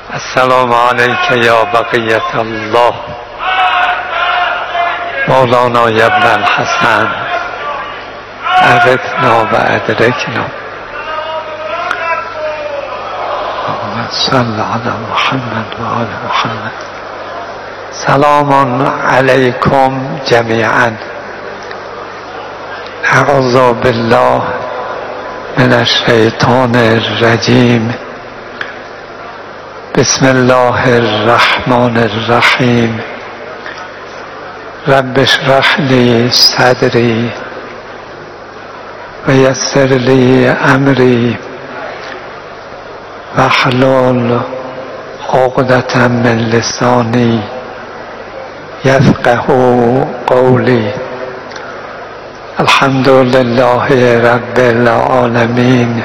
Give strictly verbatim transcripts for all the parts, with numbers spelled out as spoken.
السلام علیک یا بقیت الله مولانا یا ابن الحسن اغثنا و ادرکنا. صل علی محمد و آل محمد. سلام علیکم جمیعا. اعوذ بالله من الشیطان الرجیم. بسم الله الرحمن الرحیم. رب اشرح لی صدری و یسر لی امری واحلل عقدة من لسانی یفقهوا قولی. الحمد لله رب العالمین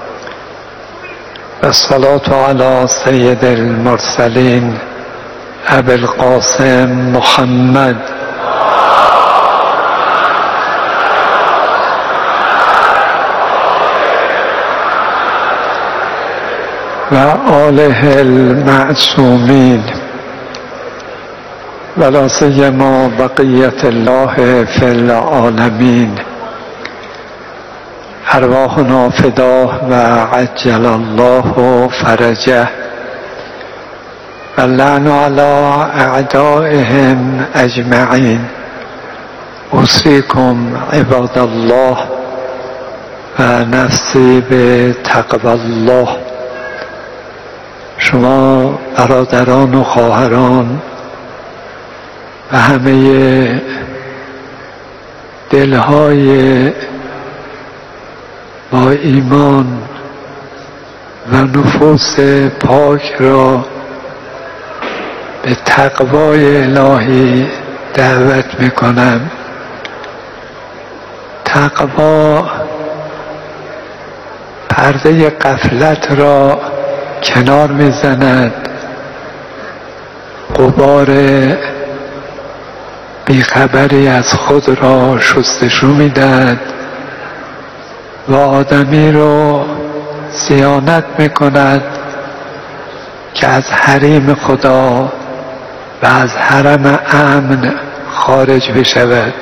و الصلاة علی سید المرسلین ابی القاسم محمد و آله المعصومین و لا سیما بقیت الله فی العالمین. ارواحنا فداه و عجل الله فرجه و اللعن علی اعدائهم اجمعین. اوصیکم عباد الله و نفسی به تقوی الله. شما برادران و خواهران و همه دلهای با ایمان و نفوس پاک را به تقوای الهی دعوت میکنم. تقوا پرده غفلت را کنار میزند، غبار بیخبری از خود را شستشو میدهد و آدمی رو صیانت میکند که از حریم خدا و از حرم امن خارج بشود.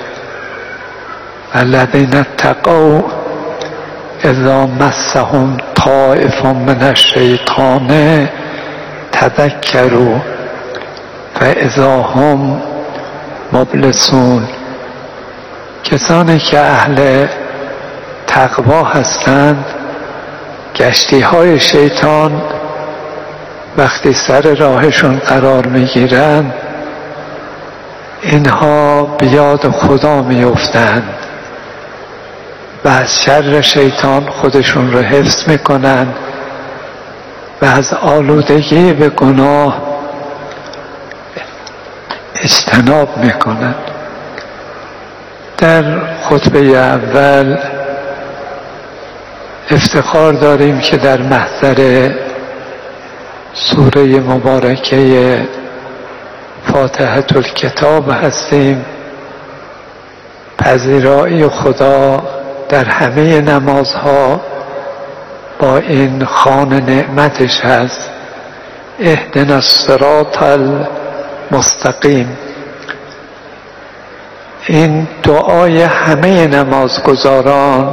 الذین اتقوا اذا مسهم طائف من الشیطان تذکروا فاذا هم مبلسون. کسانی که اهل تقوا هستند، گشتی های شیطان وقتی سر راهشون قرار میگیرند اینها به یاد خدا میافتند و از شر شیطان خودشون رو حفظ میکنند و از آلودگی به گناه اجتناب میکنند. در خطبه اول افتخار داریم که در محضر سوره مبارکه فاتحة الکتاب هستیم. پذیرایی خدا در همه نمازها با این خوان نعمتش هست. اهدنا الصراط المستقیم. این دعای همه نمازگزاران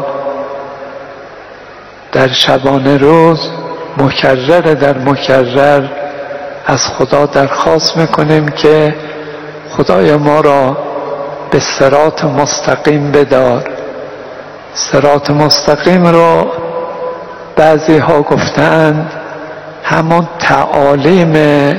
در شبانه روز مکرر در مکرر از خدا درخواست میکنیم که خدای ما را به صراط مستقیم بدار. صراط مستقیم رو بعضی ها گفتند همون تعالیم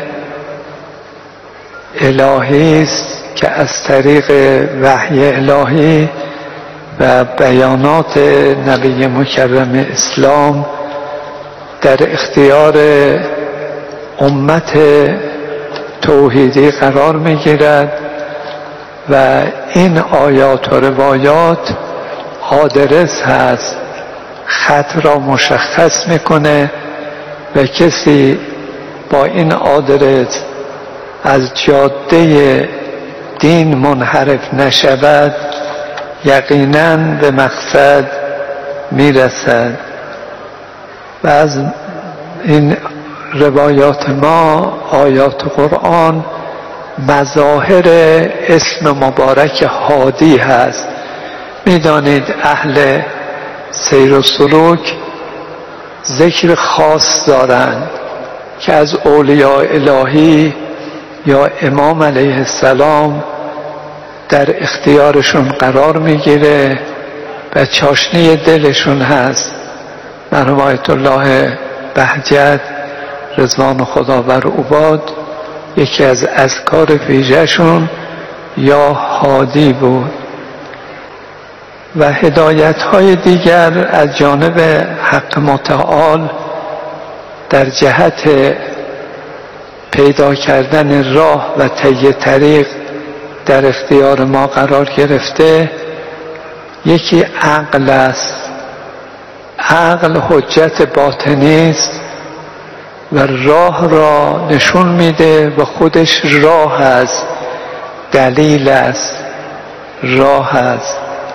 الهی است که از طریق وحی الهی و بیانات نبی مکرم اسلام در اختیار امت توحیدی قرار میگیرد و این آیات و روایات آدرس هست، خط را مشخص میکنه و کسی با این آدرس از جاده دین منحرف نشود یقیناً به مقصد میرسد. و از این روایات ما، آیات قرآن، مظاهر اسم مبارک هادی هست. میدانید اهل سیر و سلوک ذکر خاص دارند که از اولیاء الهی یا امام علیه السلام در اختیارشون قرار میگیره و چاشنی دلشون هست. مرحوم آیت الله بهجت رضوان خدا بر عباد یکی از اذکار ویژه‌شون یا هادی بود. و هدایت های دیگر از جانب حق متعال در جهت پیدا کردن راه و طی طریق در اختیار ما قرار گرفته. یکی عقل است. عقل حجت باطنی است و راه را نشون میده و خودش راه است، دلیل است، راه است.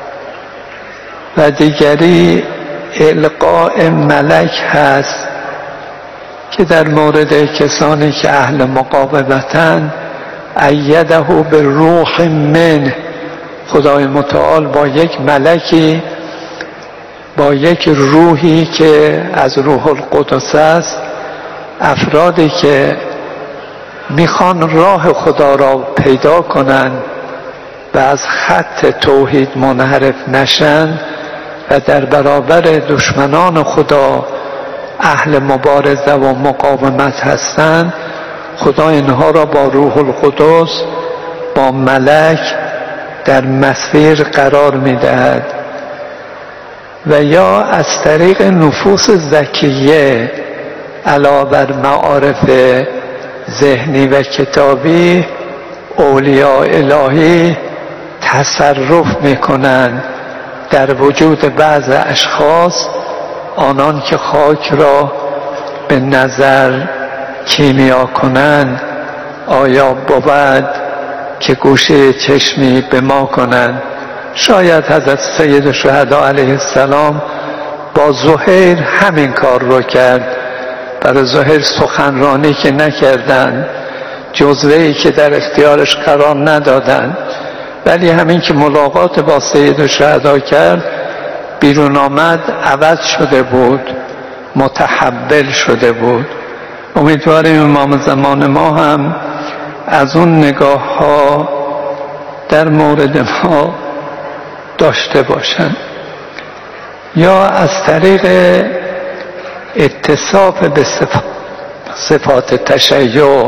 و دیگری القاء ملک هست که در مورد کسانی که اهل مقاومتند ایده به روح منه، خدای متعال با یک ملکی، با یک روحی که از روح القدس است، افرادی که میخوان راه خدا را پیدا کنند و از خط توحید منحرف نشن و در برابر دشمنان خدا اهل مبارزه و مقاومت هستند، خدا اینها را با روح القدس، با ملک در مسیر قرار میدهد. و یا از طریق نفوس زکیه علاوه بر معارف ذهنی و کتابی اولیاء الهی تصرف میکنند در وجود بعض اشخاص، آنان که خاک را به نظر کیمیا کنند آیا بود که گوشه چشمی به ما کنند. شاید حضرت سید الشهدا علیه السلام با زهیر همین کار رو کرد. برای زهیر سخنرانی که نکردند، جزوه‌ای که در اختیارش قرار ندادند، ولی همین که ملاقات با سید الشهدا کرد بیرون آمد، عوض شده بود، متحول شده بود. امیدواریم امام زمان ما هم از اون نگاه ها در مورد ما داشته باشند. یا از طریق اتصاف به صفات تشیع،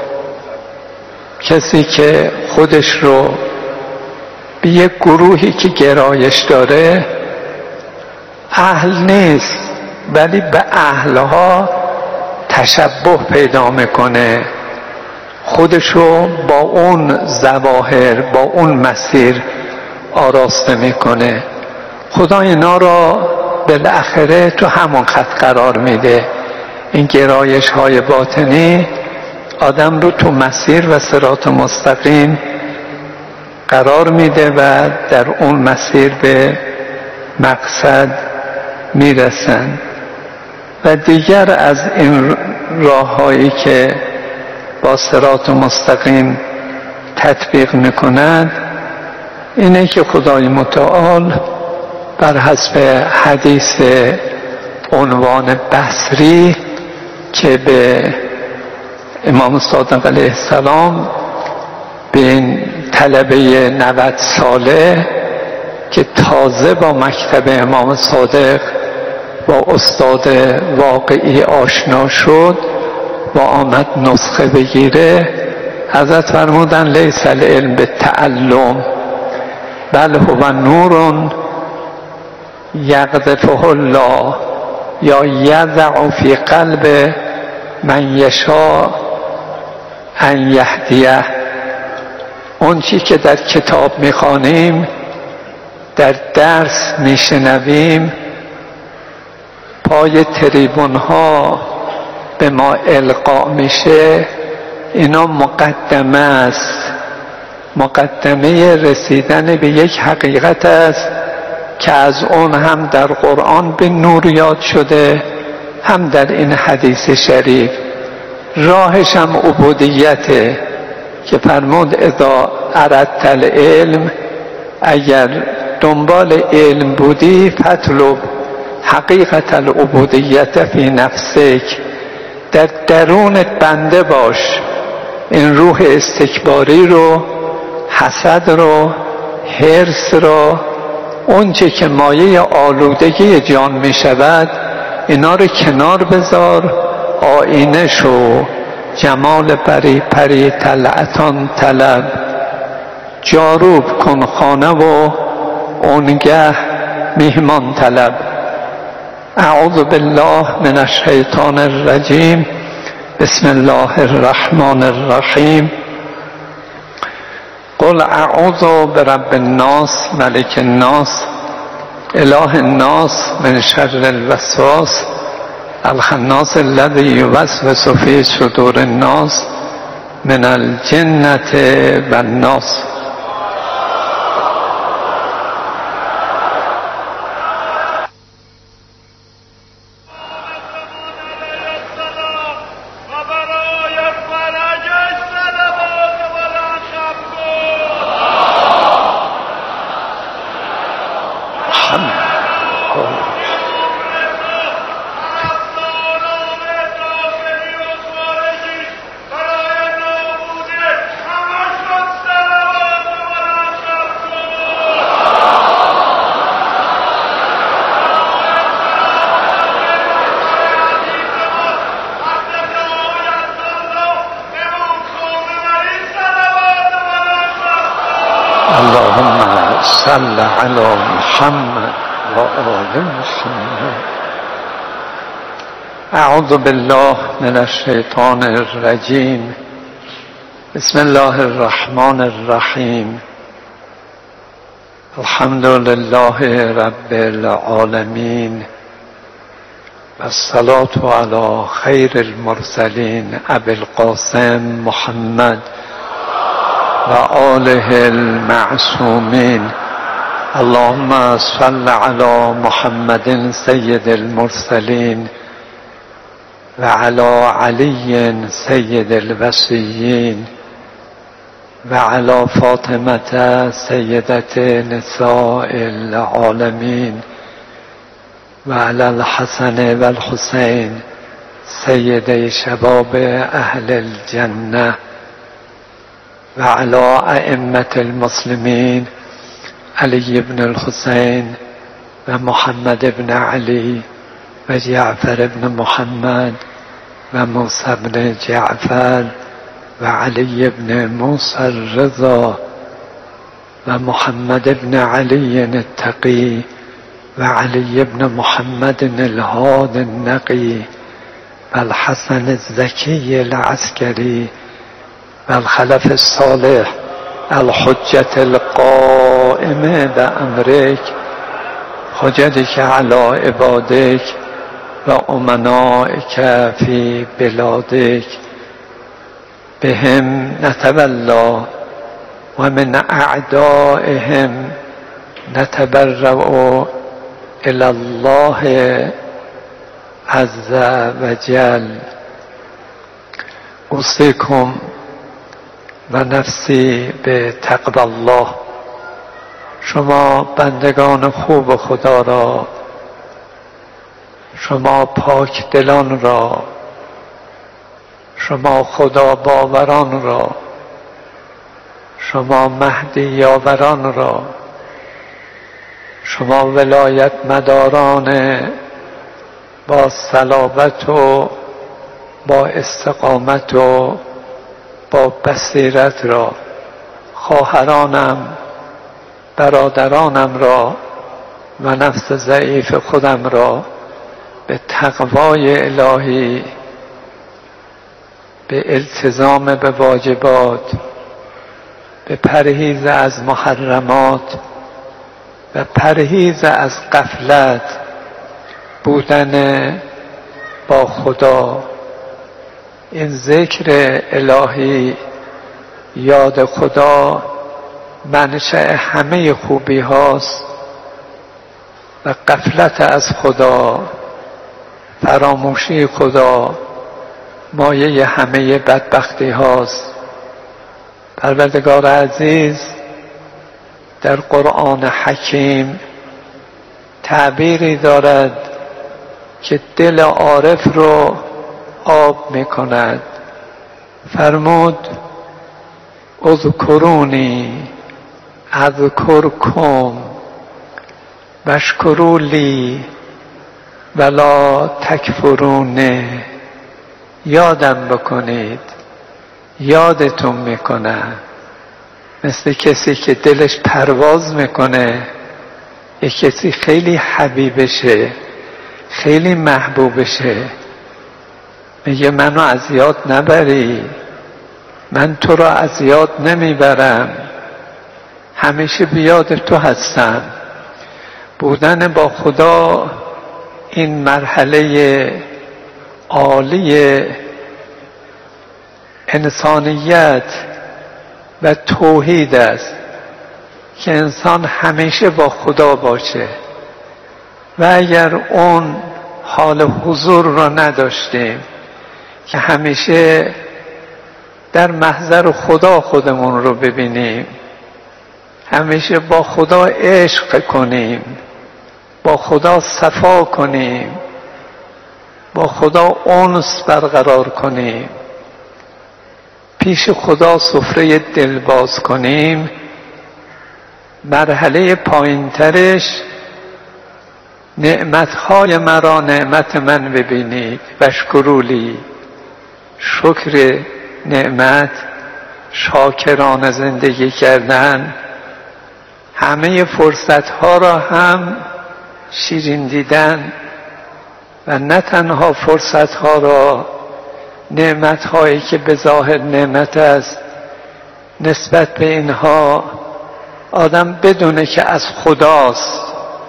کسی که خودش رو به یک گروهی که گرایش داره اهل نیست ولی به اهلها تشبه پیدا میکنه، خودشو با اون ظواهر، با اون مسیر آراسته میکنه. خدا اینا را بالاخره تو همون خط قرار میده. این گرایش های باطنی آدم رو تو مسیر و صراط مستقیم قرار میده و در اون مسیر به مقصد میرسن. و دیگر از این راه هایی که با صراط مستقیم تطبیق میکنند اینه که خدای متعال بر حسب حدیث عنوان بصری که به امام صادق علیه السلام، به این طلبه نود ساله که تازه با مکتب امام صادق با استاد واقعی آشنا شد و آمد نسخه بگیره، حضرت فرمودن لیس العلم بالتعلم بل هو نور یقذفه الله یا یضع فی قلب من یشاء ان یهدیه. اون چی که در کتاب میخوانیم، در درس میشنویم، پای تریبون ها به ما القا میشه، اینا مقدمه است، مقدمه رسیدن به یک حقیقت است که از اون هم در قرآن به نور یاد شده، هم در این حدیث شریف. راهش هم عبودیته که فرمود اذا اردت العلم، اگر دنبال علم بودی فاطلب حقیقت العبودیت فی نفسک، در درونت بنده باش این روح استکباری رو، حسد رو، حرص رو، اون چه که مایه آلودگی جان می شود اینا رو کنار بذار، آینه شو، جمال پری پری طلعتان طلب، جاروب کن خانه و اونگه میهمان طلب. اعوذ بالله من الشیطان الرجیم، بسم الله الرحمن الرحیم. قل اعوذ برب الناس ملک الناس اله الناس من شر الوسواس الخناس الذی یوسوس فی صدور الناس من الجنة والناس. اللهم صل علی محمد و آل محمد. اعوذ بالله من الشیطان الرجیم، بسم الله الرحمن الرحیم. الحمد لله رب العالمین و الصلاة علی خیر المرسلین ابی القاسم محمد و آله المعصومین. اللهم صل علی محمد سید المرسلین و علی علی سید الوصیین و علی فاطمة سیدة نساء العالمین و علی الحسن و الحسین سیدی شباب اهل الجنه و علی ائمة المسلمین علی بن الحسین و محمد بن علی و جعفر بن محمد و موسی بن جعفر و علی بن موسی الرضا و محمد بن علی التقی و علی بن محمد الهادی النقی و الحسن الزکی العسکری و الخلف الصالح الحجة القائمة بأمرك حجتك على عبادك و امنائك في بلادك بهم نتولى و من اعدائهم نتبرأ الى الله عز وجل. اوصیکم و نفسی به تقوی الله. شما بندگان خوب خدا را، شما پاک دلان را، شما خدا باوران را، شما مهدی یاوران را، شما ولایت مداران با صلابت و با استقامت و با بصیرت را، خواهرانم، برادرانم را و نفس ضعیف خودم را به تقوای الهی، به التزام به واجبات، به پرهیز از محرمات و پرهیز از غفلت بودن با خدا. این ذکر الهی، یاد خدا، منشأ همه خوبی هاست و غفلت از خدا، فراموشی خدا مایه همه بدبختی هاست. پروردگار عزیز در قرآن حکیم تعبیری دارد که دل عارف رو آب می کند. فرمود اذکرونی اذکرکم واشکروا لی ولا تکفرون. یادم بکنید یادتون میکنم. مثل کسی که دلش پرواز میکنه، یک کسی خیلی حبیبشه، خیلی محبوبشه، میگه منو از یاد نبری، من تو رو از یاد نمیبرم، همیشه بیاد تو هستم. بودن با خدا این مرحله عالی انسانیت و توحید است که انسان همیشه با خدا باشه. و اگر اون حال حضور را نداشتیم که همیشه در محضر خدا خودمون رو ببینیم، همیشه با خدا عشق کنیم، با خدا صفا کنیم، با خدا انس برقرار کنیم، پیش خدا سفره دل باز کنیم، مرحله پایینترش نعمتهای مرا نعمت من ببینید واشکروا لی. شکر نعمت، شاکرانه زندگی کردن، همه فرصتها را هم شیرین دیدن و نه تنها فرصتها را، نعمتهایی که به ظاهر نعمت است، نسبت به اینها آدم بدونه که از خداست.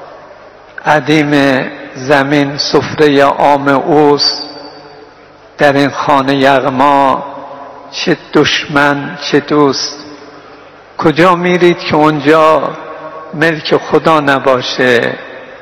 عدیم زمین سفره عام اوست. در این خانه یغما چه دشمن چه دوست. کجا میرید که اونجا ملک خدا نباشه؟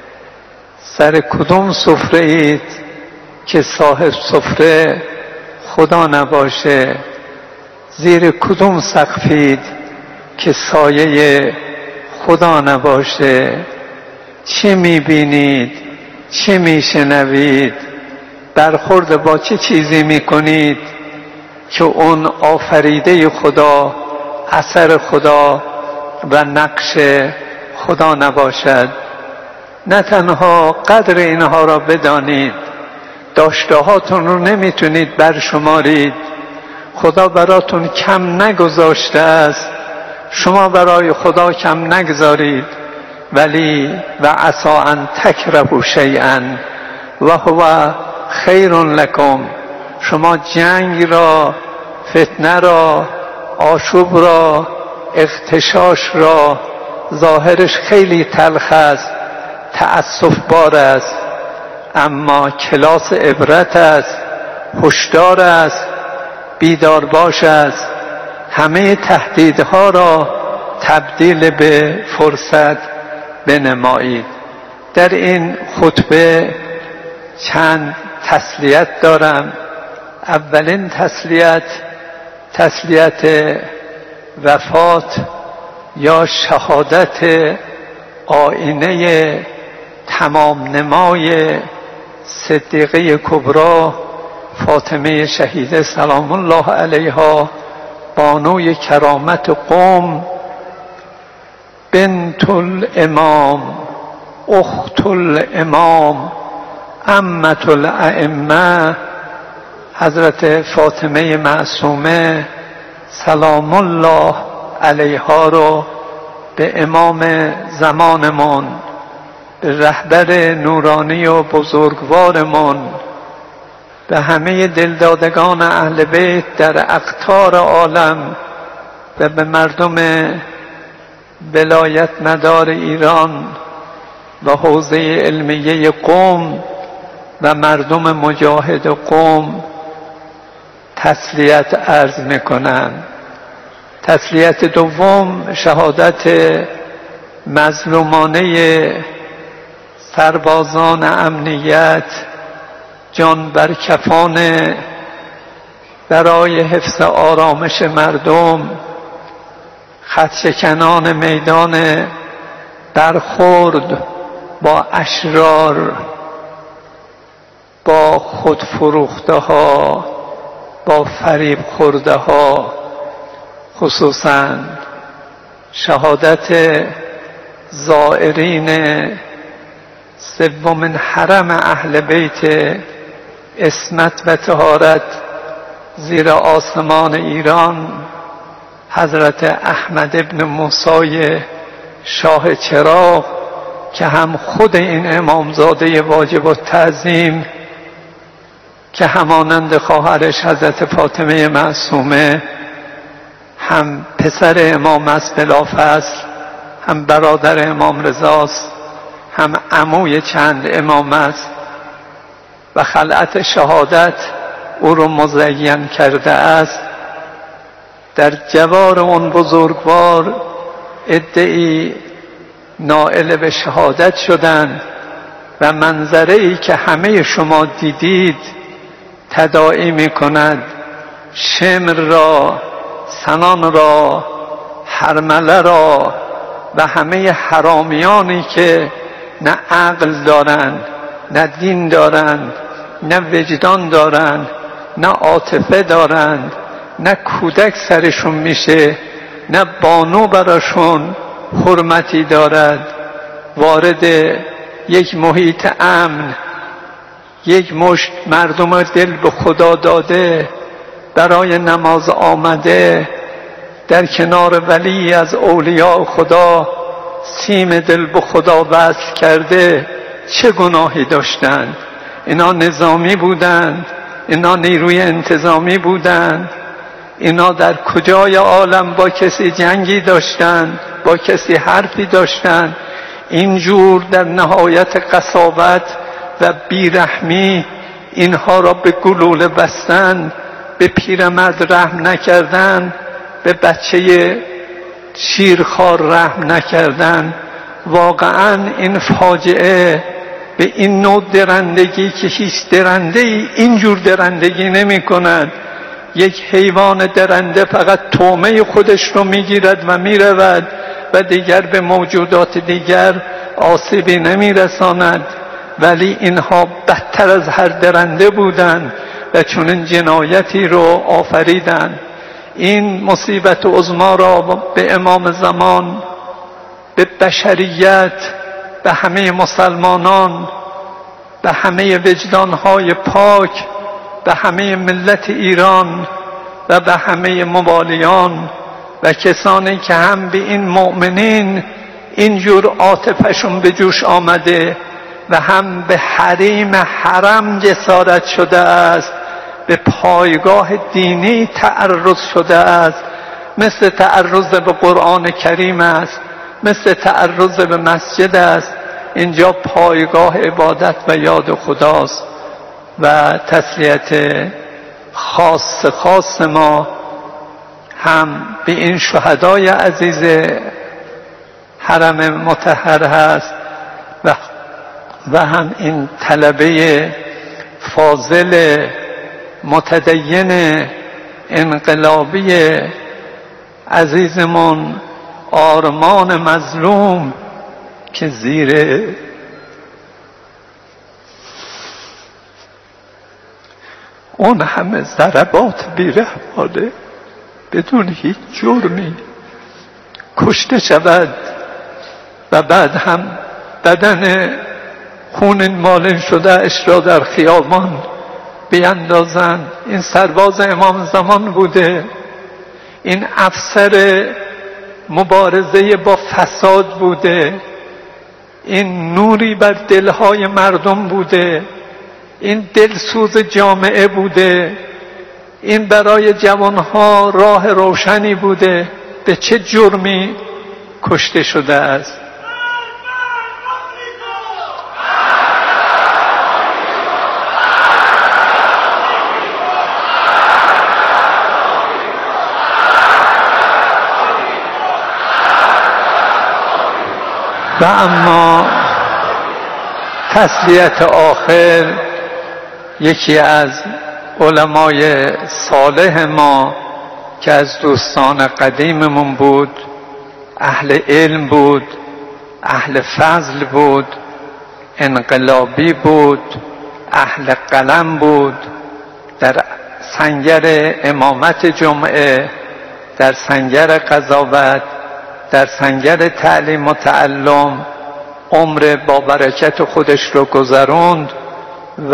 سر کدوم سفره اید که صاحب سفره خدا نباشه؟ زیر کدوم سقفید که سایه خدا نباشه؟ چه میبینید؟ چه میشنوید؟ برخورد با چه چیزی میکنید که اون آفریده خدا، اثر خدا و نقش خدا نباشد؟ نه تنها قدر اینها را بدانید، داشته هاتون رو نمیتونید برشمارید. خدا براتون کم نگذاشته است، شما برای خدا کم نگذارید. ولی و عسى ان تکرهوا شیئا و هو خیر لکم. شما جنگ را، فتنه را، آشوب را، اغتشاش را، ظاهرش خیلی تلخ است، تأسف بار است، اما کلاس عبرت است، هشدار است، بیدار باش است. همه تهدیدها را تبدیل به فرصت بنمایید. در این خطبه چند تسلیت دارم. اولین تسلیت، تسلیت وفات یا شهادت آینه تمام نمای صدیقه کبری فاطمه شهیده سلام الله علیها، بانوی کرامت قوم، بنت الامام، اخت الامام، عمت الائمه، حضرت فاطمه معصومه سلام الله علیها رو به امام زمانمون، به رهبر نورانی و بزرگوارمون، به همه دلدادگان اهل بیت در اقطار عالم و به مردم ولایت مدار ایران و حوزه علمیه قم و مردم مجاهد قم تسلیت عرض میکنم. تسلیت دوم، شهادت مظلومانه سربازان امنیت، جان بر کفان برای حفظ آرامش مردم خطشکنان میدان برخورد با اشرار، با خودفروخته ها، با فریب خورده ها، خصوصا شهادت زائرین سومین حرم اهل بیت عصمت و طهارت زیر آسمان ایران، حضرت احمد ابن موسی شاه چراغ که هم خود این امامزاده واجب التعظیم که همانند خواهرش حضرت فاطمه معصومه هم پسر امام است بلافاصل، هم برادر امام رضاست، هم عموی چند امام است و خلعت شهادت او رو مزین کرده است. در جوار اون بزرگوار عده‌ای نائل به شهادت شدند و منظره‌ای که همه شما دیدید تداعی می کند شمر را، سنان را، هرمله را و همه حرامیانی که نه عقل دارند، نه دین دارند، نه وجدان دارند، نه عاطفه دارند، نه کودک سرشون میشه، نه بانو براشون حرمتی دارد، وارد یک محیط امن، یک مشت مردم دل به خدا داده برای نماز آمده در کنار ولی از اولیاء خدا سیم دل به خدا وصل کرده چه گناهی داشتند؟ اینا نظامی بودند؟ اینا نیروی انتظامی بودند؟ اینا در کجای عالم با کسی جنگی داشتند؟ با کسی حرفی داشتند؟ اینجور در نهایت قساوت و بیرحمی اینها را به گلوله بستند، به پیرمرد رحم نکردند، به بچه شیرخوار رحم نکردند. واقعا این فاجعه به این نوع درندگی که هیچ درنده ای اینجور درندگی نمی کند. یک حیوان درنده فقط طعمه خودش رو میگیرد و میرود و دیگر به موجودات دیگر آسیبی نمیرساند، ولی اینها بدتر از هر درنده بودند و چنین جنایتی رو آفریدند. این مصیبت عظما را به امام زمان، به بشریت، به همه مسلمانان، به همه وجدانهای پاک، به همه ملت ایران و به همه موالیان و کسانی که هم به این مؤمنین اینجور عاطفشون به جوش آمده و هم به حریم حرم جسارت شده است، به پایگاه دینی تعرض شده است، مثل تعرض به قرآن کریم است، مثل تعرض به مسجد است. اینجا پایگاه عبادت و یاد خداست و تسلیت خاص خاص ما هم به این شهدای عزیز حرم مطهر هست و و هم این طلبه فاضل متدین انقلابی عزیزمون آرمان مظلوم که زیر اون همه ضربات بیرحمانه بدون هیچ جرمی کشته شود و بعد هم بدن خون مالین شده اش را در خیابان بیندازند. این سرباز امام زمان بوده، این افسر مبارزه با فساد بوده، این نوری بر دلهای مردم بوده، این دلسوز جامعه بوده، این برای جوانها راه روشنی بوده. به چه جرمی کشته شده است؟ و اما تسلیت آخر یکی از علمای صالح ما که از دوستان قدیممون بود، اهل علم بود، اهل فضل بود، انقلابی بود، اهل قلم بود، در سنگر امامت جمعه، در سنگر قضاوت، در سنگر تعلیم و تعلم عمر با برکت خودش رو گذروند و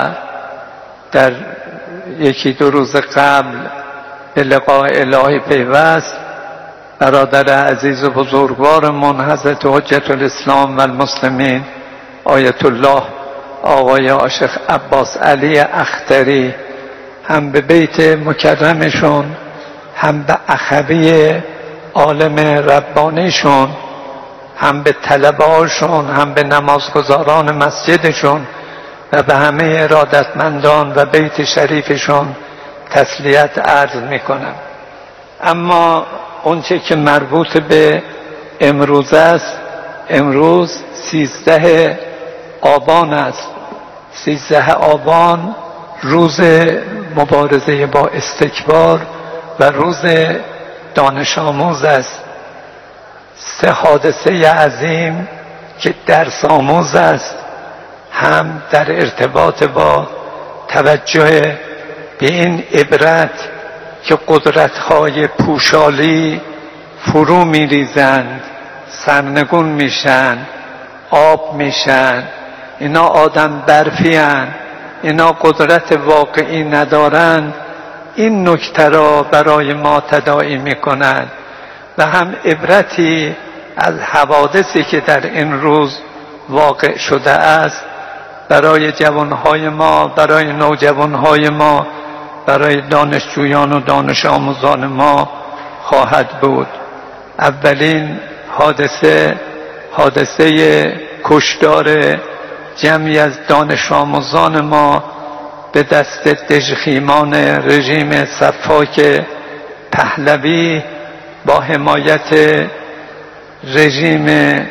در یکی دو روز قبل به لقاء الهی پیوست. برادر عزیز و بزرگوارمون حضرت حجت الاسلام و المسلمین آیت الله آقای عاشق عباس علی اختری هم به بیت مکرمشون، هم به اخوی عالم ربانیشون، هم به طلبه‌هاشون، هم به نمازگزاران مسجدشون و به همه ارادتمندان و بیت شریفشون تسلیت عرض میکنم. اما اونچه که مربوط به امروز است، امروز سیزده آبان است. سیزده آبان روز مبارزه با استکبار و روز دانش آموز است. سه حادثه عظیم که درس آموز است، هم در ارتباط با توجه به این عبرت که قدرت‌های پوشالی فرو می‌ریزند، سرنگون میشن، آب میشن، اینا آدم برفی هن، اینا قدرت واقعی ندارند. این نکته را برای ما تداعی میکنند و هم عبرتی از حوادثی که در این روز واقع شده است برای جوانهای ما، برای نوجوانهای ما، برای دانشجویان و دانش آموزان ما خواهد بود. اولین حادثه حادثه کشتار جمعی از دانش آموزان ما به دست دژخیمان رژیم سفاک پهلوی با حمایت رژیم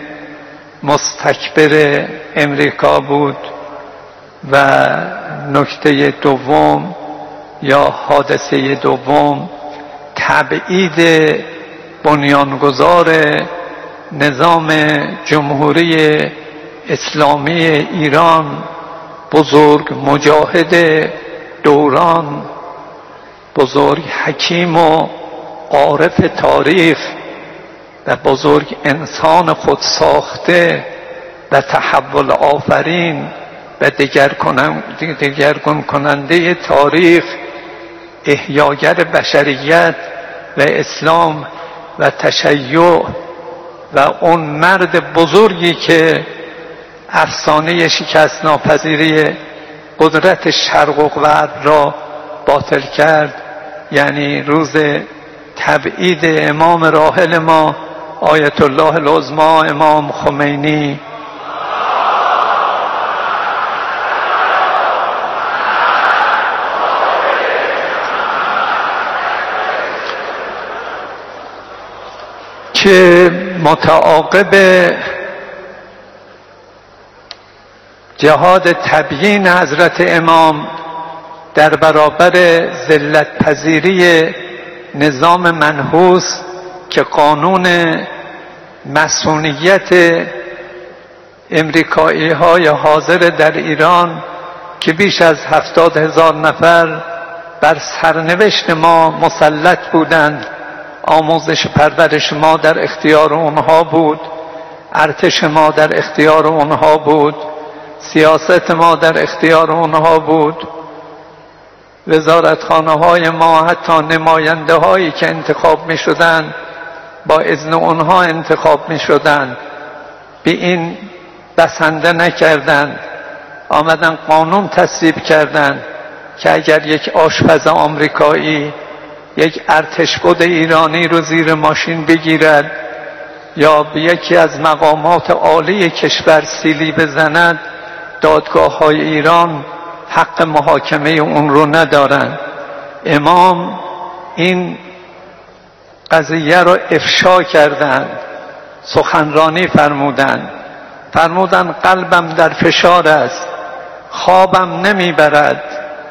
مستکبر امریکا بود. و نکته دوم یا حادثه دوم تبعید بنیانگذار نظام جمهوری اسلامی ایران، بزرگ مجاهد دوران، بزرگ حکیم و عارف تاریخ و بزرگ انسان خود ساخته و تحول آفرین و دگرگون کننده تاریخ، احیاگر بشریت و اسلام و تشیع و اون مرد بزرگی که افسانه شکست ناپذیری قدرت شرق و غرب را باطل کرد، یعنی روز تبعید امام راحل ما آیت الله العظمی امام خمینی که متعاقب جهاد تبیین حضرت امام در برابر ذلت پذیری نظام منحوس که قانون مصونیت امریکایی های حاضر در ایران که بیش از هفتاد هزار نفر بر سرنوشت ما مسلط بودند، آموزش پرورش ما در اختیار اونها بود، ارتش ما در اختیار اونها بود، سیاست ما در اختیار اونها بود، وزارتخانه های ما حتی نماینده هایی که انتخاب می شدند با اذن اونها انتخاب می شدند، به این بسنده نکردند، آمدن قانون تصویب کردند که اگر یک آشپز آمریکایی یک ارتشبد ایرانی رو زیر ماشین بگیرد یا به یکی از مقامات عالی کشور سیلی بزند، دادگاه های ایران حق محاکمه اون رو ندارند. امام این قضیه رو افشا کردند، سخنرانی فرمودند، فرمودند قلبم در فشار است، خوابم نمیبرد،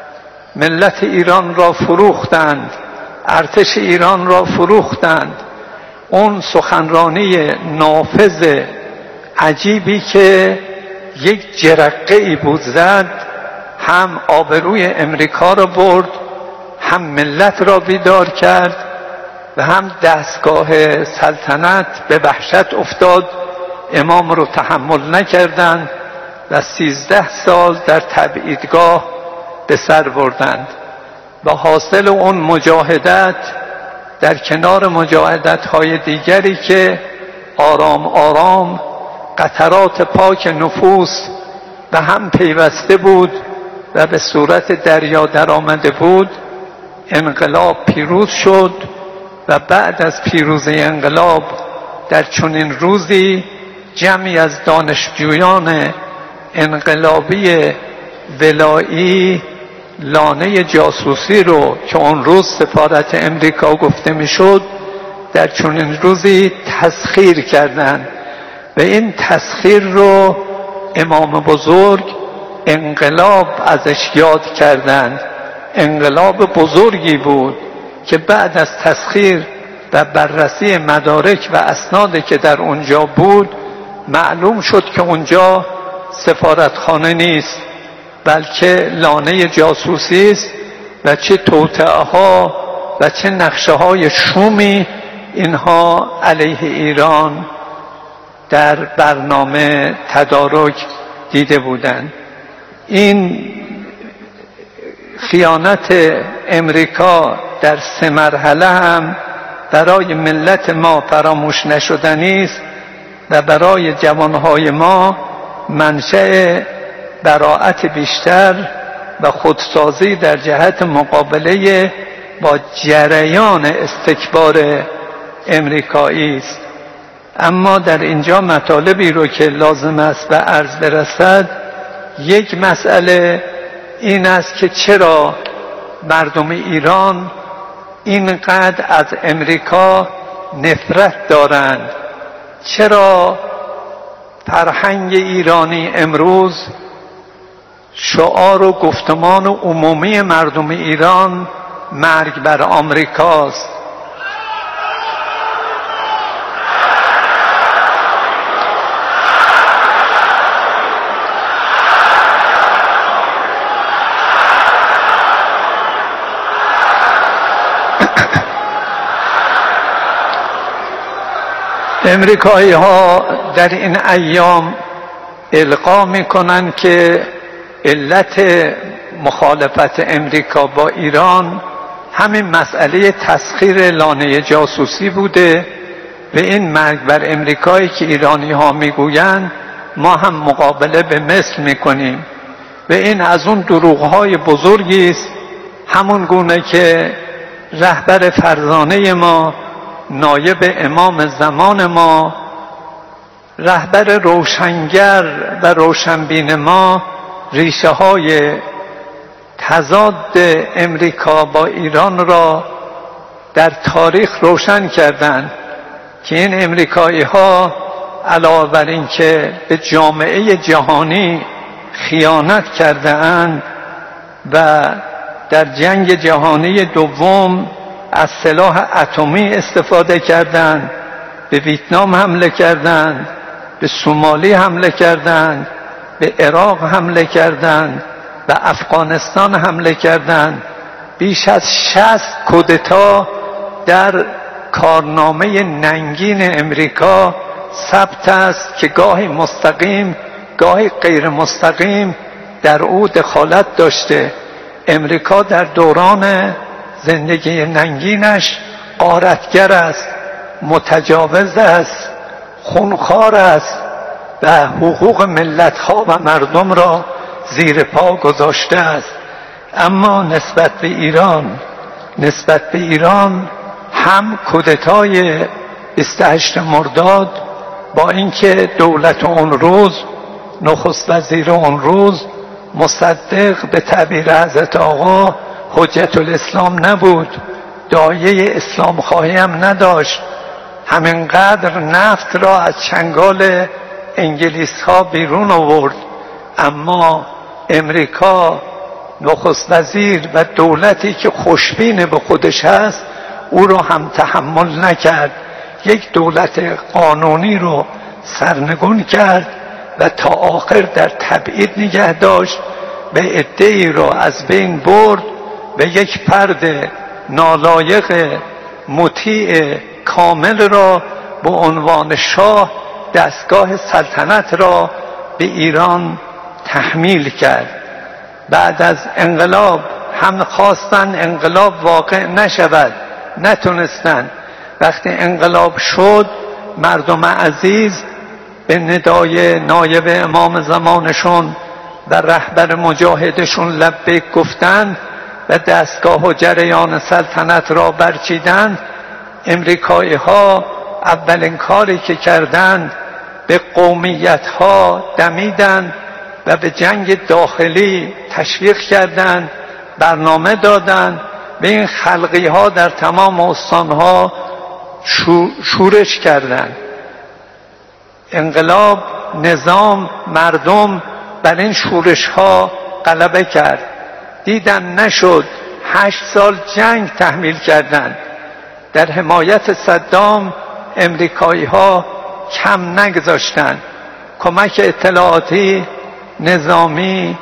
ملت ایران را فروختند، ارتش ایران را فروختند. اون سخنرانی نافذ عجیبی که یک جرقه ای بود زد، هم آبروی امریکا را برد، هم ملت را بیدار کرد و هم دستگاه سلطنت به وحشت افتاد. امام رو تحمل نکردند و سیزده سال در تبعیدگاه به سر بردند. و حاصل اون مجاهدت در کنار مجاهدت های دیگری که آرام آرام قطرات پاک نفوس به هم پیوسته بود و به صورت دریا در آمده بود، انقلاب پیروز شد. و بعد از پیروزی انقلاب در چنین روزی جمعی از دانشجویان انقلابی ولایی لانه جاسوسی رو که اون روز سفارت امریکا گفته میشد، در چنین روزی تسخیر کردند و این تسخیر رو امام بزرگ انقلاب ازش یاد کردند. انقلاب بزرگی بود که بعد از تسخیر و بررسی مدارک و اسنادی که در اونجا بود معلوم شد که اونجا سفارتخانه نیست، بلکه لانه جاسوسی است و چه توطئه ها و چه نقشه های شومی اینها علیه ایران در برنامه تدارک دیده بودند. این خیانت امریکا در سه مرحله هم برای ملت ما فراموش نشدنی است و برای جوانهای ما منشأ براءت بیشتر و خودسازی در جهت مقابله با جریان استکبار امریکایی است. اما در اینجا مطالبی رو که لازم است به عرض برسد، یک مسئله این است که چرا مردم ایران اینقدر از امریکا نفرت دارند؟ چرا فرهنگ ایرانی امروز شعار و گفتمان عمومی مردم ایران مرگ بر آمریکاست؟ امریکایی ها در این ایام القا میکنن که علت مخالفت امریکا با ایران همین مسئله تسخیر لانه جاسوسی بوده و این مرگ بر امریکایی که ایرانی ها میگویند ما هم مقابله به مثل میکنیم و این از اون دروغ های بزرگی است، همون گونه که رهبر فرزانه ما، نایب امام زمان ما، رهبر روشنگر و روشنبین ما ریشه های تضاد امریکا با ایران را در تاریخ روشن کردند که این امریکایی ها علاوه بر این که به جامعه جهانی خیانت کرده اند و در جنگ جهانی دوم از سلاح اتمی استفاده کردند، به ویتنام حمله کردند، به سومالی حمله کردند، به عراق حمله کردند و افغانستان حمله کردند. بیش از شصت کودتا در کارنامه ننگین امریکا ثبت است که گاهی مستقیم گاهی غیر مستقیم در او دخالت داشته. امریکا در دوران زندگی ننگینش غارتگر است، متجاوز است، خونخوار است و حقوق ملت‌ها و مردم را زیر پا گذاشته است. اما نسبت به ایران نسبت به ایران هم کودتای بیست و هشتم مرداد با اینکه دولت اون روز، نخست وزیر اون روز مصدق به تعبیر حضرت آقا حجت الاسلام نبود، داعیه اسلام خواهی هم نداشت، همینقدر نفت را از چنگال انگلیس ها بیرون آورد، اما امریکا نخست وزیر و دولتی که خوشبین به خودش هست او رو هم تحمل نکرد، یک دولت قانونی رو سرنگون کرد و تا آخر در تبعید نگه داشت و عده‌ای رو از بین برد و یک فرد نالایق مطیع کامل را به عنوان شاه دستگاه سلطنت را به ایران تحمیل کرد. بعد از انقلاب هم خواستن انقلاب واقع نشود، نتونستن. وقتی انقلاب شد مردم عزیز به ندای نایب امام زمانشون و رهبر مجاهدشون لبیک گفتند و دستگاه و جریان سلطنت را برچیدند. امریکایی ها اولین کاری که کردند به قومیت ها دمیدند و به جنگ داخلی تشویق کردند، برنامه دادند به این خلقی ها در تمام استان ها شورش کردند. انقلاب، نظام، مردم بر این شورش ها غلبه کرد. دیدن نشد، هشت سال جنگ تحمیل کردند. در حمایت صدام امریکایی ها کم نگذاشتند. کمک اطلاعاتی، نظامی،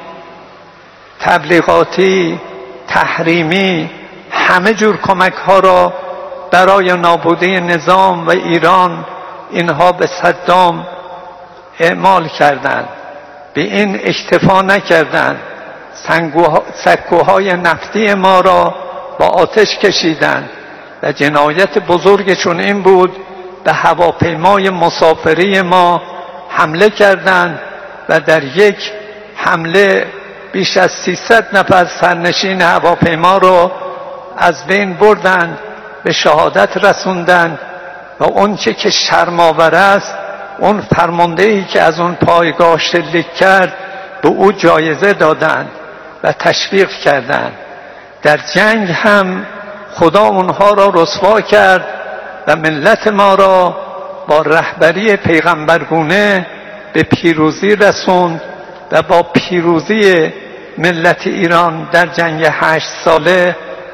تبلیغاتی، تحریمی، همه جور کمک ها را برای نابودی نظام و ایران اینها به صدام اعمال کردند. به این اکتفا نکردند، سکوهای نفتی ما را با آتش کشیدند و جنایت بزرگشون این بود به هواپیمای مسافری ما حمله کردند و در یک حمله بیش از سیصد نفر سرنشین هواپیما را از بین بردند، به شهادت رسوندند. و اون چه که شرم‌آور است، اون فرماندهی که از اون پایگاه شلیک کرد به او جایزه دادند و تشویق کردند. در جنگ هم خدا اونها را رسوا کرد و ملت ما را با رهبری پیغمبرگونه به پیروزی رسوند و با پیروزی ملت ایران در جنگ هشت ساله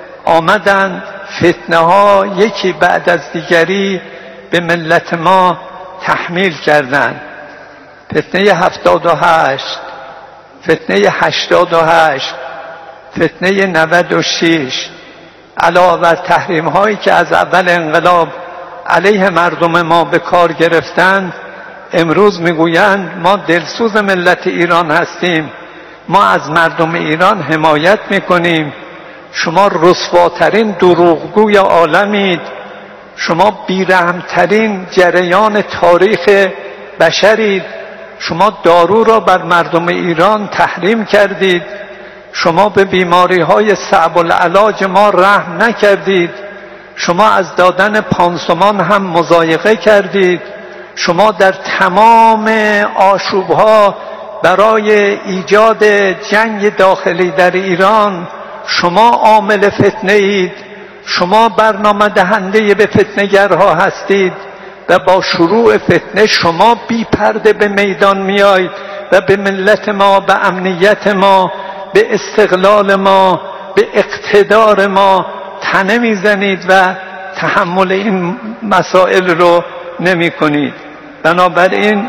آمدند فتنه ها یکی بعد از دیگری به ملت ما تحمیل کردند. فتنه هفتاد و هشت، فتنه هشتاد و هشت، فتنه نود و شش، علاوه بر تحریم هایی که از اول انقلاب علیه مردم ما به کار گرفتند، امروز میگویند ما دلسوز ملت ایران هستیم، ما از مردم ایران حمایت میکنیم، شما رسواترین دروغگوی عالمید، شما بیرحمترین جریان تاریخ بشرید، شما دارو را بر مردم ایران تحریم کردید، شما به بیماری های صعب العلاج ما رحم نکردید، شما از دادن پانسمان هم مضایقه کردید، شما در تمام آشوبها برای ایجاد جنگ داخلی در ایران شما عامل فتنه اید، شما برنامه دهنده به فتنه‌گرها هستید و با شروع فتنه شما بی پرده به میدان میایید و به ملت ما، به امنیت ما، به استقلال ما، به اقتدار ما طعنه میزنید و تحمل این مسائل رو نمی کنید. بنابراین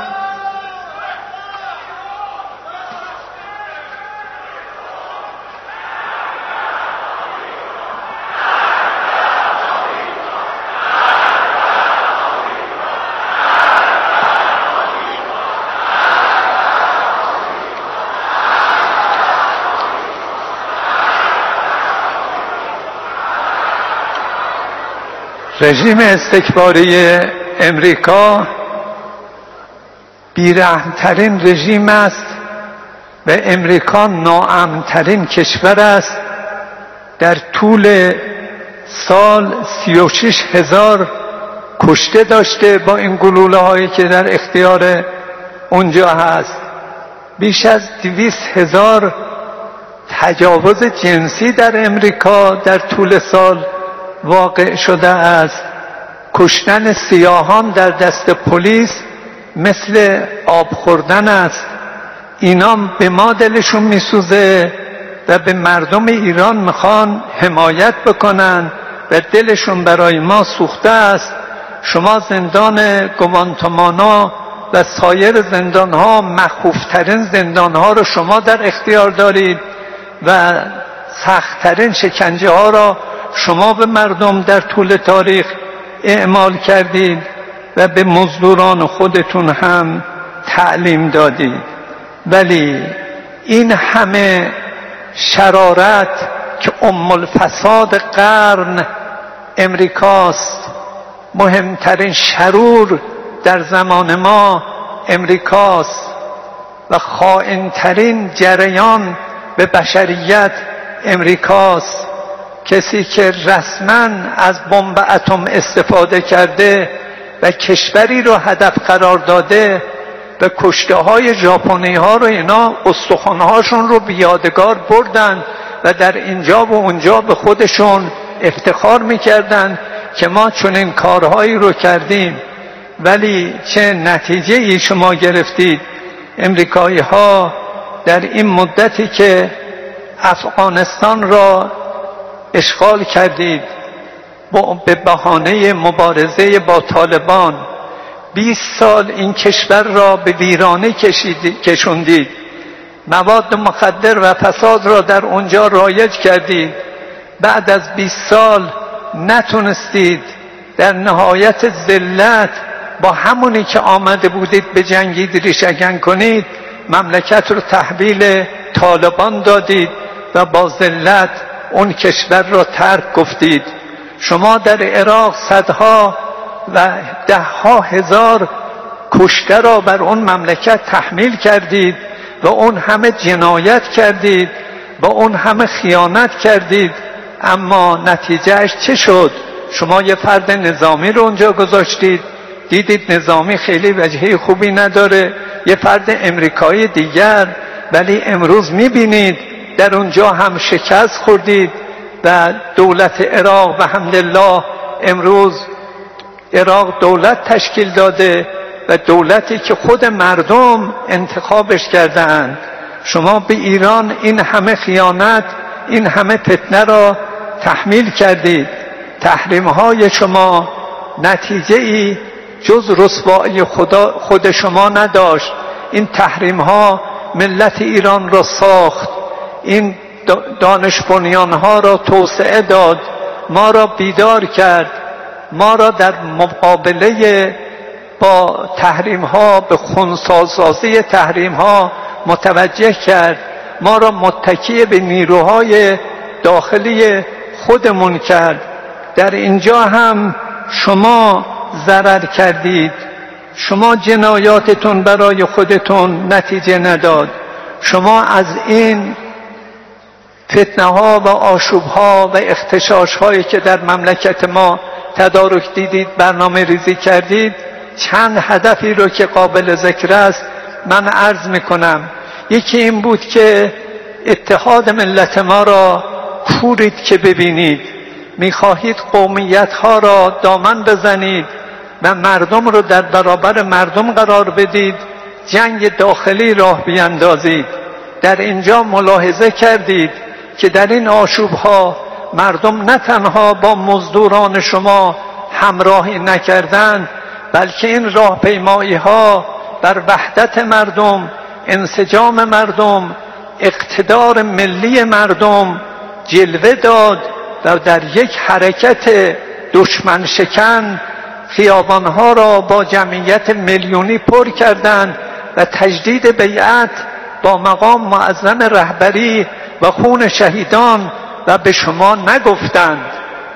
رژیم استکباری امریکا بیرحمترین رژیم است و امریکا ناامن‌ترین کشور است. در طول سال سی و شش هزار کشته داشته با این گلوله هایی که در اختیار اونجا هست. بیش از دویست هزار تجاوز جنسی در امریکا در طول سال واقع شده است. کشتن سیاهان در دست پلیس مثل آب خوردن است. اینا به ما دلشون میسوزه و به مردم ایران میخوان حمایت بکنن و دلشون برای ما سوخته است. شما زندان گوانتانامو و سایر زندانها، مخوفترین زندانها رو شما در اختیار دارید و سختترین شکنجه ها را شما به مردم در طول تاریخ اعمال کردید و به مزدوران خودتون هم تعلیم دادید. ولی این همه شرارت که ام الفساد قرن امریکاست، مهمترین شرور در زمان ما امریکاست و خائنترین جریان به بشریت امریکاست، کسی که رسما از بمب اتم استفاده کرده و کشوری رو هدف قرار داده و کشته های ژاپنی ها رو اینا استخوان‌هاشون رو بیادگار بردن و در اینجا و اونجا به خودشون افتخار میکردن که ما چنین کارهایی رو کردیم. ولی چه نتیجه ای شما گرفتید؟ امریکایی ها در این مدتی که افغانستان را اشغال کردید به بهانه مبارزه با طالبان، بیست سال این کشور را به ویرانه کشوندید، مواد مخدر و فساد را در اونجا رایج کردید. بعد از بیست سال نتونستید در نهایت ذلت با همونی که آمده بودید به جنگید ریشه‌کن کنید، مملکت رو تحویل طالبان دادید و با ذلت اون کشور را ترک گفتید. شما در عراق صدها و دهها هزار کشته را بر اون مملکت تحمیل کردید و اون همه جنایت کردید و اون همه خیانت کردید، اما نتیجهش چه شد؟ شما یه فرد نظامی رو اونجا گذاشتید، دیدید نظامی خیلی وجهه خوبی نداره، یه فرد امریکایی دیگر، ولی امروز میبینید در اونجا هم شکست خوردید و دولت عراق به حمدالله امروز عراق دولت تشکیل داده و دولتی که خود مردم انتخابش کردند. شما به ایران این همه خیانت، این همه فتنه را تحمیل کردید. تحریم های شما نتیجه ای جز رسوایی خدا خود شما نداشت. این تحریم ها ملت ایران را ساخت، این دانش بنیان ها را توسعه داد، ما را بیدار کرد، ما را در مقابله با تحریم ها به خنثی‌سازی تحریم ها متوجه کرد، ما را متکی به نیروهای داخلی خودمون کرد. در اینجا هم شما ضرر کردید، شما جنایاتتون برای خودتون نتیجه نداد. شما از این فتنه ها و آشوب ها و اغتشاش هایی که در مملکت ما تدارک دیدید برنامه ریزی کردید. چند هدفی رو که قابل ذکر است من عرض میکنم. یکی این بود که اتحاد ملت ما را کورید که ببینید، میخواهید قومیت ها را دامن بزنید و مردم رو در برابر مردم قرار بدید، جنگ داخلی راه بیندازید. در اینجا ملاحظه کردید که در این آشوب ها مردم نه تنها با مزدوران شما همراهی نکردند، بلکه این راهپیمایی ها بر وحدت مردم، انسجام مردم، اقتدار ملی مردم جلوه داد و در یک حرکت دشمن شکن خیابانها را با جمعیت میلیونی پر کردند و تجدید بیعت با مقام معظم رهبری و خون شهیدان و به شما نگفتند.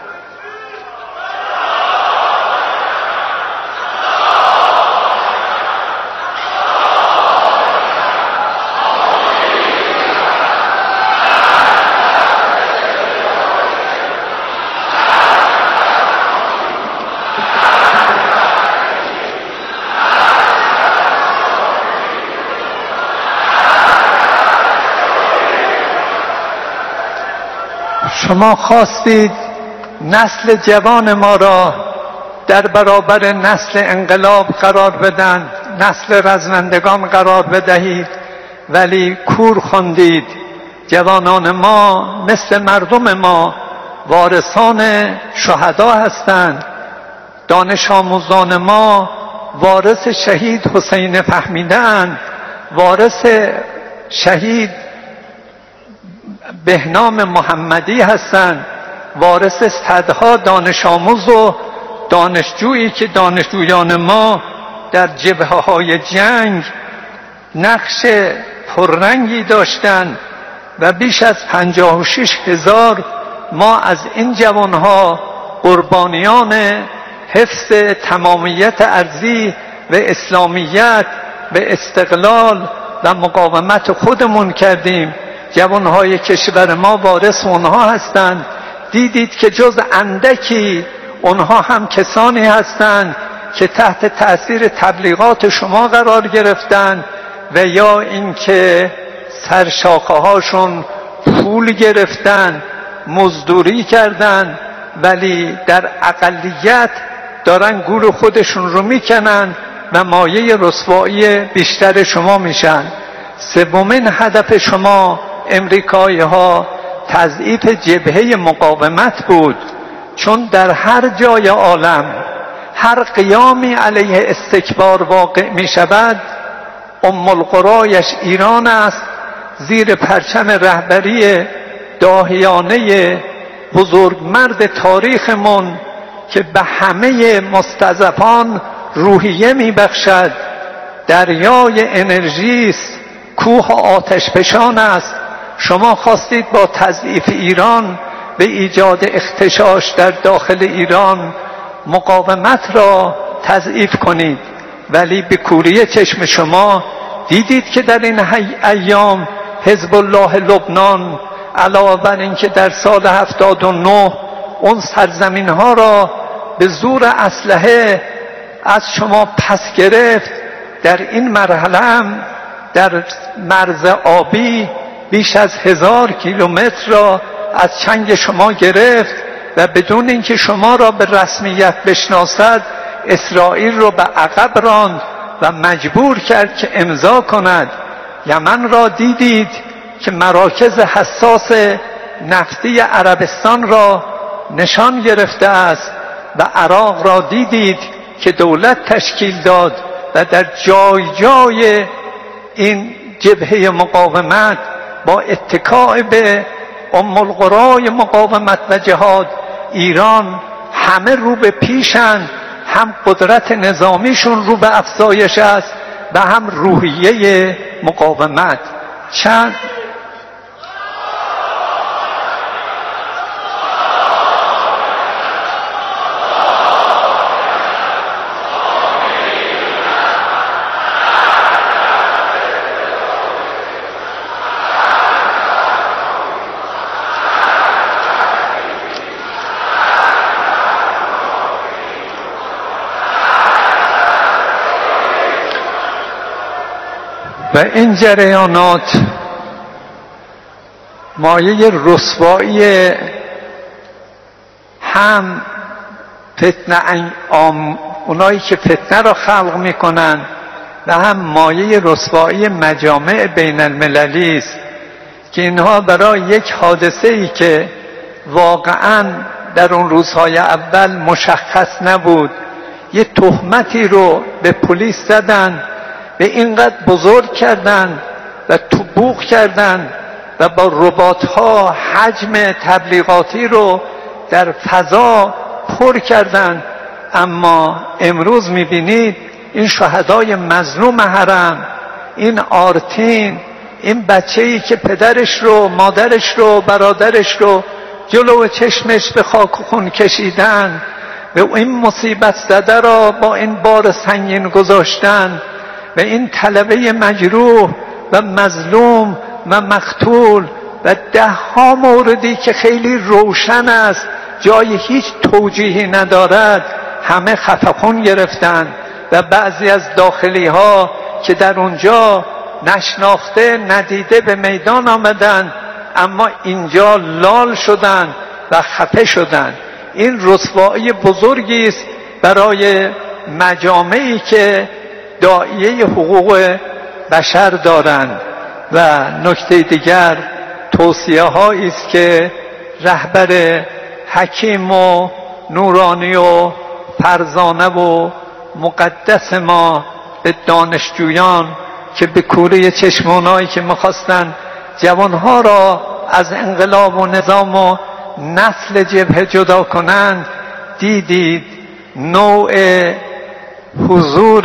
شما خواستید نسل جوان ما را در برابر نسل انقلاب قرار بدن، نسل رزمندگان قرار بدهید، ولی کور خواندید. جوانان ما مثل مردم ما وارثان شهدا هستند. دانش آموزان ما وارث شهید حسین فهمیدند، وارث شهید بهنام محمدی هستند، وارث صدها دانش آموز و دانشجویی که دانشجویان ما در جبهه‌های جنگ نقش پررنگی داشتند و بیش از پنجاه و شش هزار ما از این جوانها قربانیان حفظ تمامیت ارضی و اسلامیت و استقلال و مقاومت خودمون کردیم. جوانهای کشور ما وارث اونها هستند. دیدید که جز اندکی اونها هم کسانی هستند که تحت تأثیر تبلیغات شما قرار گرفتند و یا اینکه سرشاخه هاشون پول گرفتن، مزدوری کردن، ولی در اقلیت دارن گور خودشون رو میکنن و مایه رسوایی بیشتر شما میشن. سومین هدف شما امریکایی ها تضعیف جبهه مقاومت بود، چون در هر جای عالم هر قیامی علیه استکبار واقع می شود ام القرایش ایران است، زیر پرچم رهبری داهیانه بزرگمرد تاریخمون که به همه مستضعفان روحیه می بخشد. دریای انرژی است، کوه آتش فشان است. شما خواستید با تضعیف ایران به ایجاد اختشاش در داخل ایران مقاومت را تضعیف کنید، ولی به کوری چشم شما دیدید که در این ایام حزب الله لبنان علاوه بر اینکه در سال هفتاد و نه اون سرزمین ها را به زور اسلحه از شما پس گرفت، در این مرحله هم در مرز آبی بیش از هزار کیلومتر را از چنگ شما گرفت و بدون اینکه شما را به رسمیت بشناسد اسرائیل را به عقب راند و مجبور کرد که امضا کند. یمن را دیدید که مراکز حساس نفتی عربستان را نشان گرفته است و عراق را دیدید که دولت تشکیل داد و در جای جای این جبهه مقاومت با اتکاء به ام القرای مقاومت و جهاد ایران همه رو به پیشند، هم قدرت نظامیشون رو به افزایش است و هم روحیه مقاومت. چند و این جریانات مایه رسوایی هم فتنه عام اونایی که فتنه را خلق میکنن و هم مایه رسوایی مجامع بین المللی است که اینها برای یک حادثه ای که واقعا در اون روزهای اول مشخص نبود یه تهمتی رو به پلیس زدن، به اینقدر بزرگ کردن و تو بوق کردن و با ربات‌ها حجم تبلیغاتی رو در فضا پر کردن. اما امروز می‌بینید این شهدای مظلوم حرم، این آرتین، این بچه‌ای که پدرش رو، مادرش رو، برادرش رو جلو چشمش به خاک و خون کشیدن و این مصیبت زده را با این بار سنگین گذاشتن و این طلبه مجروح و مظلوم و مقتول و ده ها موردی که خیلی روشن است جای هیچ توجیهی ندارد همه خفقون گرفتن و بعضی از داخلی ها که در اونجا نشناخته ندیده به میدان آمدن اما اینجا لال شدن و خفه شدن. این رسوایی بزرگی است برای مجامعی که داعیه حقوق بشر دارند. و نکته دیگر، توصیه هایی است که رهبر حکیم و نورانی و فرزانه و مقدس ما به دانشجویان که به کوره چشمانایی که میخواستن جوانها را از انقلاب و نظام و نسل جبهه جدا کنند، دیدید نوع حضور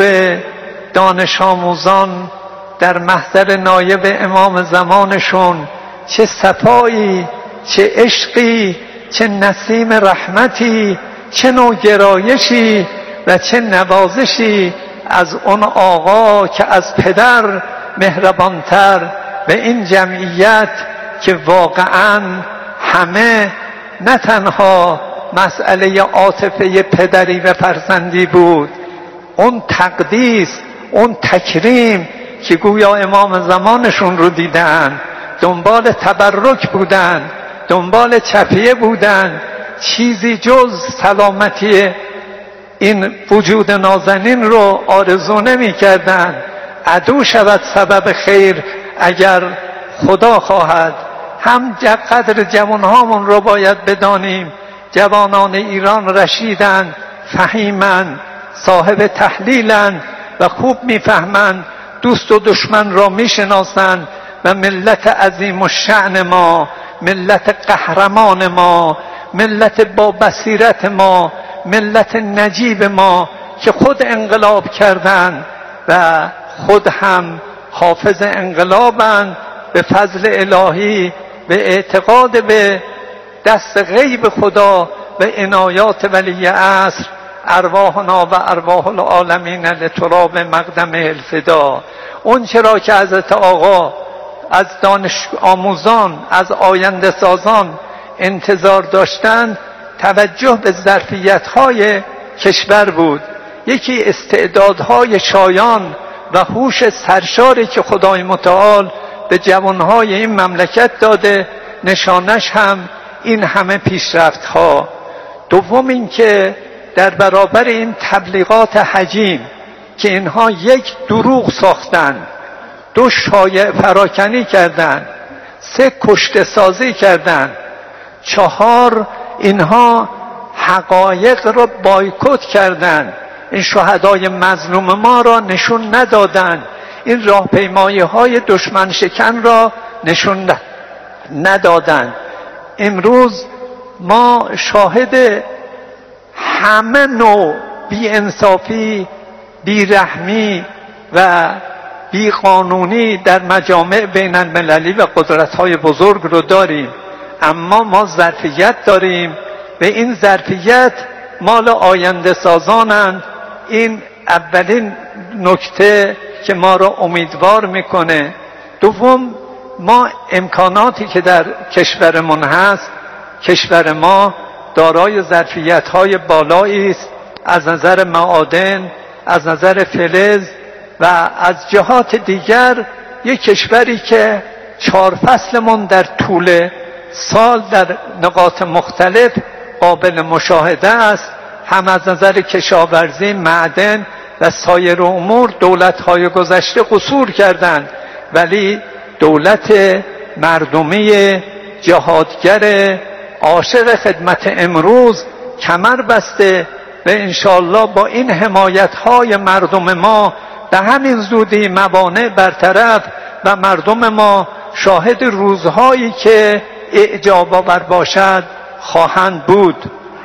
دانش آموزان در محضر نایب امام زمانشون چه صفایی، چه عشقی، چه نسیم رحمتی، چه نوع گرایشی و چه نوازشی از اون آقا که از پدر مهربانتر به این جمعیت که واقعاً همه نه تنها مسئله عاطفه پدری و فرزندی بود، اون تقدیس، اون تکریم که گویا امام زمانشون رو دیدن، دنبال تبرک بودن، دنبال چپیه بودن، چیزی جز سلامتی این وجود نازنین رو آرزو نمی کردن. عدو شود سبب خیر اگر خدا خواهد. هم قدر جوانهامون رو باید بدانیم. جوانان ایران رشیدن، فهیمن، صاحب تحلیلن و خوب میفهمند دوست و دشمن را میشناسند و ملت عظیم الشأن ما، ملت قهرمان ما، ملت با بصیرت ما، ملت نجیب ما که خود انقلاب کردند و خود هم حافظ انقلابند به فضل الهی، به اعتقاد به دست غیب خدا و عنایات ولی عصر. ارواحنا و ارواح العالمین لتراب مقدم الفدا. اون چرا که حضرت آقا از دانش آموزان، از آینده سازان انتظار داشتند، توجه به ظرفیت‌های کشور بود. یکی استعدادهای شایان و هوش سرشاری که خدای متعال به جوانهای این مملکت داده، نشانش هم این همه پیشرفت‌ها. دوم این که در برابر این تبلیغات حجیم که اینها یک دروغ ساختن، دو شایعه پراکنی کردند، سه کشته سازی کردند، چهار اینها حقایق را بایکوت کردند، این شهدای مظلوم ما را نشون ندادند، این راهپیمایی های دشمن شکن را نشون ندادند. امروز ما شاهد همه نوع بی انصافی، بی رحمی و بی قانونی در مجامع بین المللی و قدرت های بزرگ رو داریم. اما ما ظرفیت داریم و این ظرفیت مال آینده سازانند. این اولین نکته که ما را امیدوار میکنه. دوم، ما امکاناتی که در کشورمون هست، کشور ما دارای ظرفیت‌های بالایی است از نظر معادن، از نظر فلز و از جهات دیگر. یک کشوری که چهار فصلمون در طول سال در نقاط مختلف قابل مشاهده است، هم از نظر کشاورزی، معدن و سایر امور دولت‌های گذشته قصور کردند، ولی دولت مردمی جهادگر عاشق خدمت امروز کمر بسته و انشالله با این حمایت‌های مردم ما به همین زودی موانع برطرف و مردم ما شاهد روزهایی که اعجاب آور باشد خواهند بود.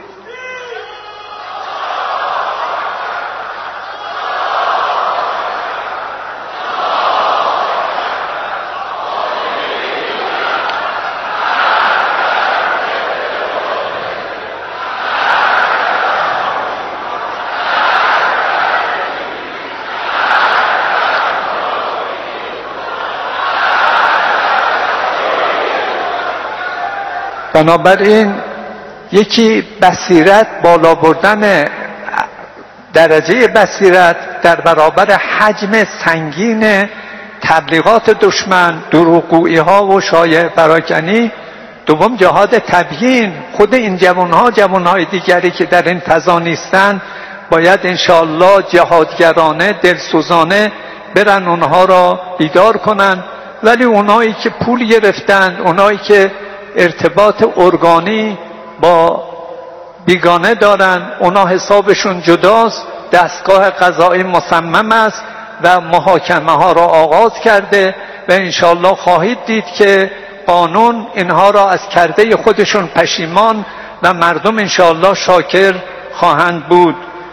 بنابراین یکی بصیرت، بالا بردن درجه بصیرت در برابر حجم سنگین تبلیغات دشمن، دروغگویی ها و شایعه پراکنی. دوم، جهاد تبیین. خود این جوانها، جوانهای دیگری که در این فضا نیستن، باید انشاءالله جهادگرانه، دلسوزانه برن اونها را بیدار کنن ولی اونایی که پول گرفتند، اونایی که ارتباط ارگانی با بیگانه دارن، اونا حسابشون جداست. دستگاه قضایی مصمم است و محاکمه ها را آغاز کرده و انشالله خواهید دید که قانون اینها را از کرده خودشون پشیمان و مردم انشالله شاکر خواهند بود.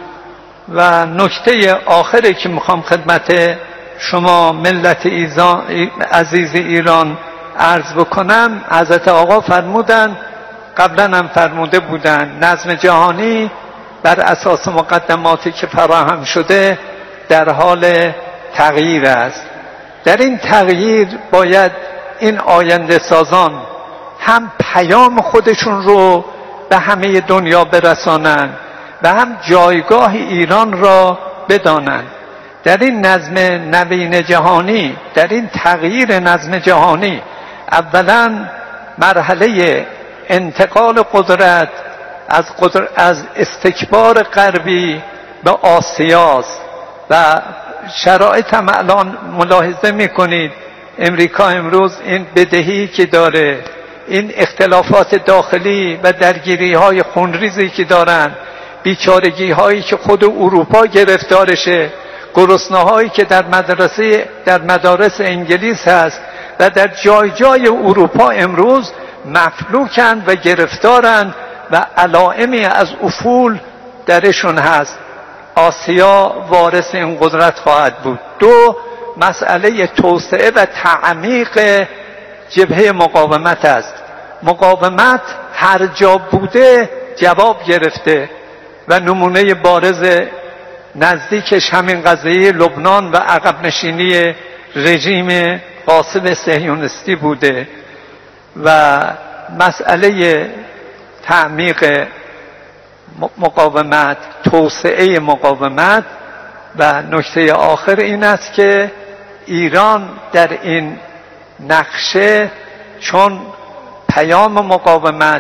و نکته آخری که میخوام خدمت شما ملت ایزان عزیز ایران عرض بکنم، حضرت آقا فرمودن، قبلا هم فرموده بودن، نظم جهانی بر اساس مقدماتی که فراهم شده در حال تغییر است. در این تغییر باید این آینده سازان هم پیام خودشون رو به همه دنیا برسانند و هم جایگاه ایران را بدانند. در این نظم نوین جهانی، در این تغییر نظم جهانی، اولا مرحله انتقال قدرت از, قدرت از استکبار غربی به آسیاست و شرایط هم الان ملاحظه میکنید. امریکا امروز این بدهی که داره، این اختلافات داخلی و درگیری های خونریزی که دارن، بیچارگی هایی که خود اروپا گرفتارشه، گرسنه هایی که در مدرسه در مدارس انگلیس هست و در جای جای اروپا امروز مفلوکند و گرفتارند و علائمی از افول درشون هست. آسیا وارث این قدرت خواهد بود. دو، مسئله توسعه و تعمیق جبهه مقاومت است. مقاومت هر جا بوده جواب گرفته و نمونه بارز نزدیکش همین قضیه لبنان و عقب نشینی رژیم غاصب صهیونیستی بوده. و مسئله تعمیق مقاومت، توسعه مقاومت. و نکته آخر این است که ایران در این نقشه چون پیام مقاومت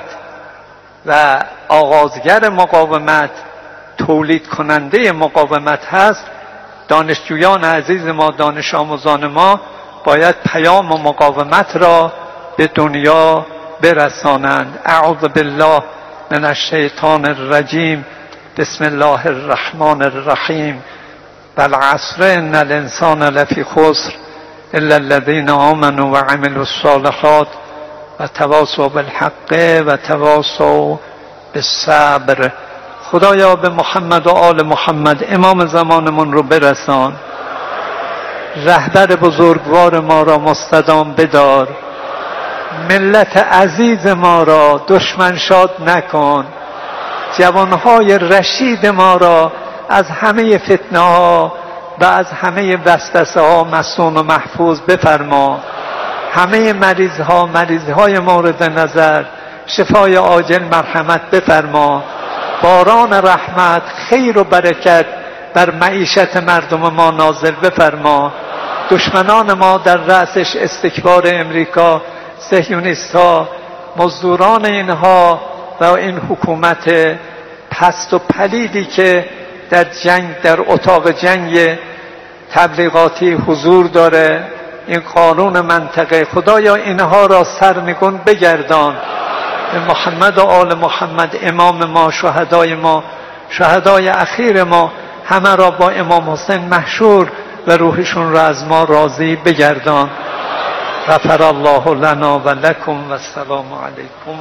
و آغازگر مقاومت، تولید کننده مقاومت هست، دانشجویان عزیز ما، دانش آموزان ما باید پیام مقاومت را به دنیا برسانند. اعوذ بالله من الشیطان الرجیم. بسم الله الرحمن الرحیم. والعصر ان الانسان لفی خسر الا الذین آمنوا وعملوا الصالحات وتواصوا بالحق وتواصوا بالصبر. خدایا به محمد و آل محمد امام زمانمون رو برسان، رهبر بزرگوار ما را مستدام بدار، ملت عزیز ما را دشمن شاد نکن، جوانهای رشید ما را از همه فتنه ها و از همه وسوسه ها مصون و محفوظ بفرما. همه مریض ها مریض های مورد نظر شفای عاجل مرحمت بفرما. باران رحمت، خیر و برکت بر معیشت مردم ما نازل بفرما. دشمنان ما در رأسش استکبار امریکا، صهیونیست ها، مزدوران اینها و این حکومت پست و پلیدی که در جنگ، در اتاق جنگ تبلیغاتی حضور داره، این قانون منطقه، خدایا اینها را سرنگون بگردان. به محمد و آل محمد امام ما، شهدای ما، شهدای اخیر ما، همه را با امام حسین محشور و روحشون را از ما راضی بگردان. غفر الله لنا و لکم و السلام علیکم.